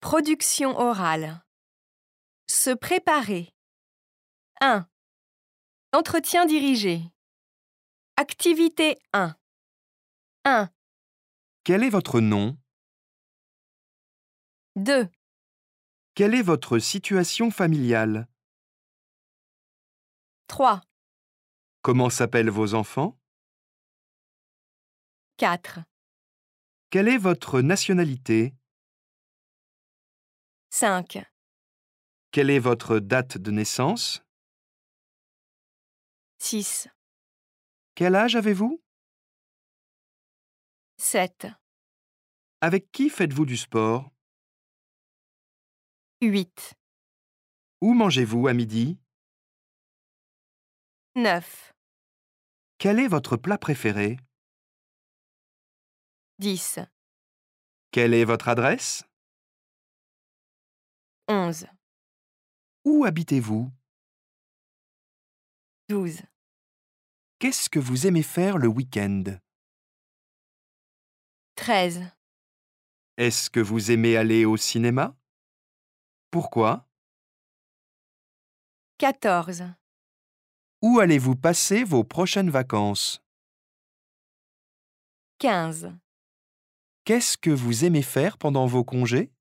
Production orale. Se préparer. 1. Entretien dirigé. Activité 1. 1, Quel est votre nom? 2, Quelle est votre situation familiale? 3, Comment s'appellent vos enfants? 4, Quelle est votre nationalité? 5, Quelle est votre date de naissance? 6, Quel âge avez-vous? 7, Avec qui faites-vous du sport? 8, Où mangez-vous à midi? 9, Quel est votre plat préféré? 10, Quelle est votre adresse? 11, Où habitez-vous? 12, Qu'est-ce que vous aimez faire le week-end? 13, Est-ce que vous aimez aller au cinéma? Pourquoi? 14, Où allez-vous passer vos prochaines vacances? 15. Qu'est-ce que vous aimez faire pendant vos congés?